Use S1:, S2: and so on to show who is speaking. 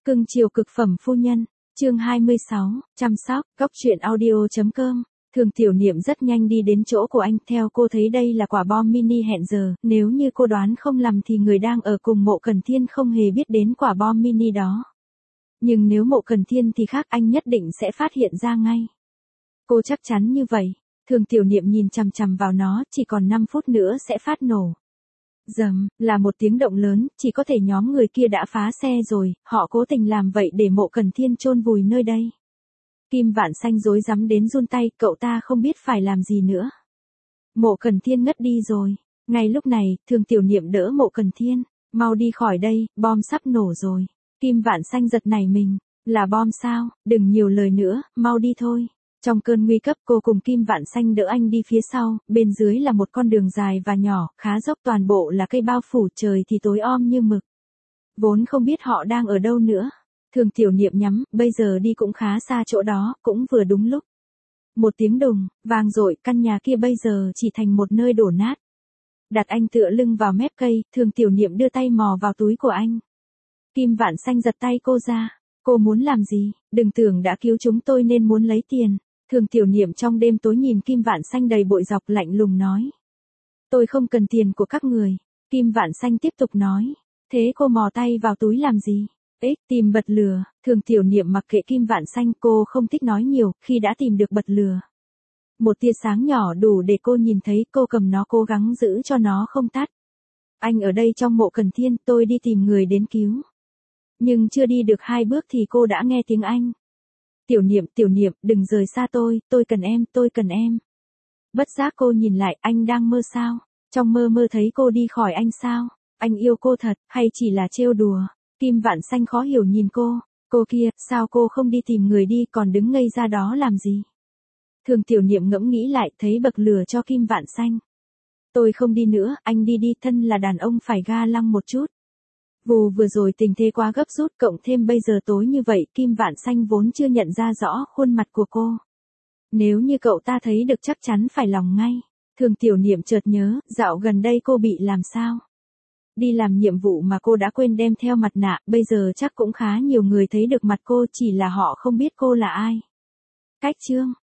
S1: Cưng chiều cực phẩm phu nhân, chương 26, chăm sóc, góc truyện audio.com. Thường Tiểu Niệm rất nhanh đi đến chỗ của anh, theo cô thấy đây là quả bom mini hẹn giờ, nếu như cô đoán không lầm thì người đang ở cùng Mộ Cần Thiên không hề biết đến quả bom mini đó. Nhưng nếu Mộ Cần Thiên thì khác, anh nhất định sẽ phát hiện ra ngay. Cô chắc chắn như vậy. Thường Tiểu Niệm nhìn chằm chằm vào nó, chỉ còn 5 phút nữa sẽ phát nổ. Rầm, là một tiếng động lớn, chỉ có thể nhóm người kia đã phá xe rồi, họ cố tình làm vậy để Mộ Cần Thiên chôn vùi nơi đây. Kim Vạn Xanh rối rắm đến run tay, cậu ta không biết phải làm gì nữa. Mộ Cần Thiên ngất đi rồi. Ngay lúc này, Thường Tiểu Niệm đỡ Mộ Cần Thiên, mau đi khỏi đây, bom sắp nổ rồi. Kim Vạn Xanh giật nảy mình, là bom sao, đừng nhiều lời nữa, mau đi thôi. Trong cơn nguy cấp, cô cùng Kim Vạn Xanh đỡ anh đi phía sau, bên dưới là một con đường dài và nhỏ, khá dốc, toàn bộ là cây bao phủ, trời thì tối om như mực. Vốn không biết họ đang ở đâu nữa. Thường Tiểu Niệm nhắm, bây giờ đi cũng khá xa chỗ đó, cũng vừa đúng lúc. Một tiếng đùng, vang dội, căn nhà kia bây giờ chỉ thành một nơi đổ nát. Đặt anh tựa lưng vào mép cây, Thường Tiểu Niệm đưa tay mò vào túi của anh. Kim Vạn Xanh giật tay cô ra. Cô muốn làm gì? Đừng tưởng đã cứu chúng tôi nên muốn lấy tiền. Thường Tiểu Niệm trong đêm tối nhìn Kim Vạn Xanh đầy bội dọc, lạnh lùng nói. Tôi không cần tiền của các người. Kim Vạn Xanh tiếp tục nói. Thế cô mò tay vào túi làm gì? Tìm bật lửa. Thường Tiểu Niệm mặc kệ Kim Vạn Xanh, cô không thích nói nhiều, khi đã tìm được bật lửa. Một tia sáng nhỏ đủ để cô nhìn thấy, cô cầm nó cố gắng giữ cho nó không tắt. Anh ở đây trong Mộ Cần Thiên, tôi đi tìm người đến cứu. Nhưng chưa đi được 2 bước thì cô đã nghe tiếng anh. Tiểu Niệm, đừng rời xa tôi cần em. Bất giác cô nhìn lại, anh đang mơ sao? Trong mơ thấy cô đi khỏi anh sao? Anh yêu cô thật, hay chỉ là trêu đùa? Kim Vạn Xanh khó hiểu nhìn cô kia, sao cô không đi tìm người đi còn đứng ngây ra đó làm gì? Thường Tiểu Niệm ngẫm nghĩ lại, thấy bậc lửa cho Kim Vạn Xanh. Tôi không đi nữa, anh đi đi, thân là đàn ông phải ga lăng một chút. Vừa rồi tình thế quá gấp rút, cộng thêm bây giờ tối như vậy, Kim Vạn Xanh vốn chưa nhận ra rõ khuôn mặt của cô. Nếu như cậu ta thấy được chắc chắn phải lòng ngay. Thường Tiểu Niệm chợt nhớ, dạo gần đây cô bị làm sao? Đi làm nhiệm vụ mà cô đã quên đem theo mặt nạ, bây giờ chắc cũng khá nhiều người thấy được mặt cô, chỉ là họ không biết cô là ai. Cách chương